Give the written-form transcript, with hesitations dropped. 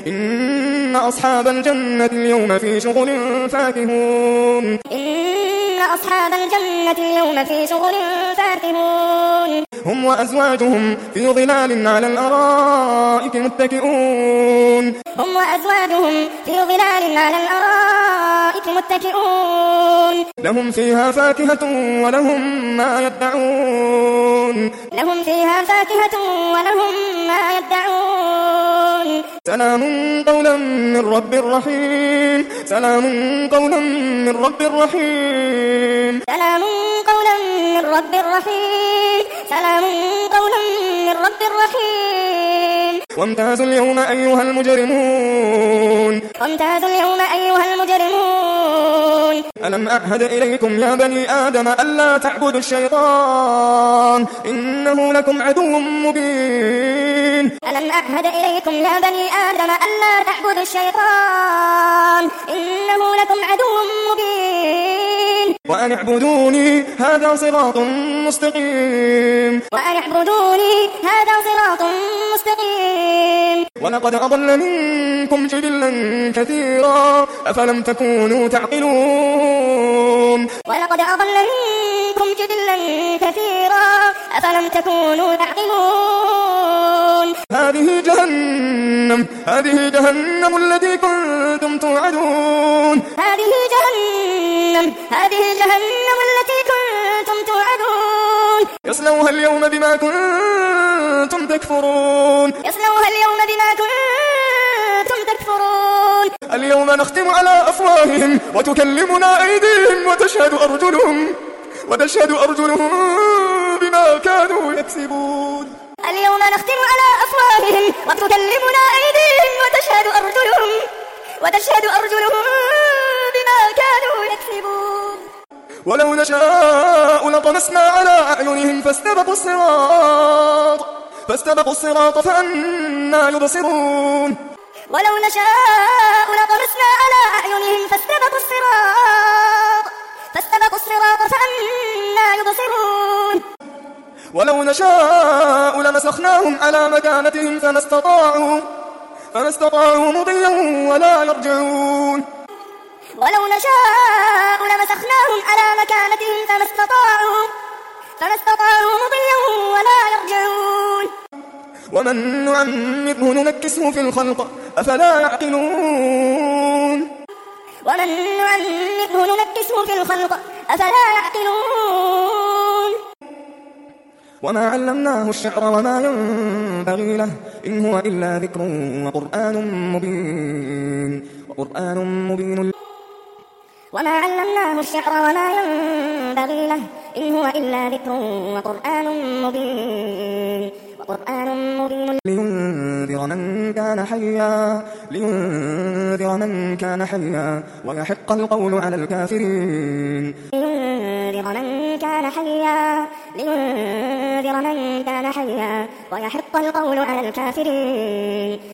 إن أصحاب الجنة اليوم في شغل فاكهون إن أصحاب الجنة اليوم في شغل فاكهون هم وأزواجهم في ظلال على الأرائك متكئون هم وأزواجهم في ظلال على الأرائك متكئون لهم فيها فاكهة ولهم ما يدعون لهم فيها فاكهة ولهم ما يدعون سلام قولا من رب رحيم سلام قولا من رب رحيم سلام قولا من رب رحيم سلام قولا من رب رحيم وامتازوا اليوم أيها المجرمون وامتازوا اليوم أيها المجرمون ألم أعهد إليكم يا بني آدم ألا تعبدوا الشيطان إنه لكم عدو مبين ألم أعهد إليكم يا بني آدم ألا تعبدوا الشيطان إنه لكم عدو مبين وأن اعبدوني هذا صراط مستقيم وأن اعبدوني هذا صراط مستقيم ولقد أضل منكم جبلا كثيرا أفلم تكونوا تعقلون ولقد أضل منكم جبلا كثيرا أفلم تكونوا تعقلون هذه جهنم التي كنتم توعدون هذه جهنم التي كنتم توعدون يصلوها اليوم بما كنتم تكفرون اليوم نختم على أفواههم وتكلمنا أيديهم وتشهد أرجلهم بما كانوا يكسبون اليوم نختم على أفواههم وتكلمنا أيديهم وتشهد أرجلهم بما كانوا يكسبون ولو نشاء لطمسنا على أعينهم فاستبقوا الصراط فأنى يبصرون ولو نشاء لطمسنا على أعينهم فاستبقوا الصراط فأنى يبصرون ولو نشاء لمسخناهم على مكانتهم فما استطاعوا مضيا ولا يرجعون ولو نشاء لمسخناهم على مكانتهم فما استطاعوا مضيا ولا يرجعون ومن نعمره ننكسه في الخلق أفلا يعقلون ومن نعمره ننكسه في الخلق أفلا يعقلون وما علمناه الشعر وما ينبغي له إن هو إلا ذكر وقرآن مبين وما علمناه الشعر وما ينبغي له إن هو إلا ذكر وقرآن مبين لينذر من كان حيا ويحق القول على الكافرين لينذر من كان حيا ويحق القول على الكافرين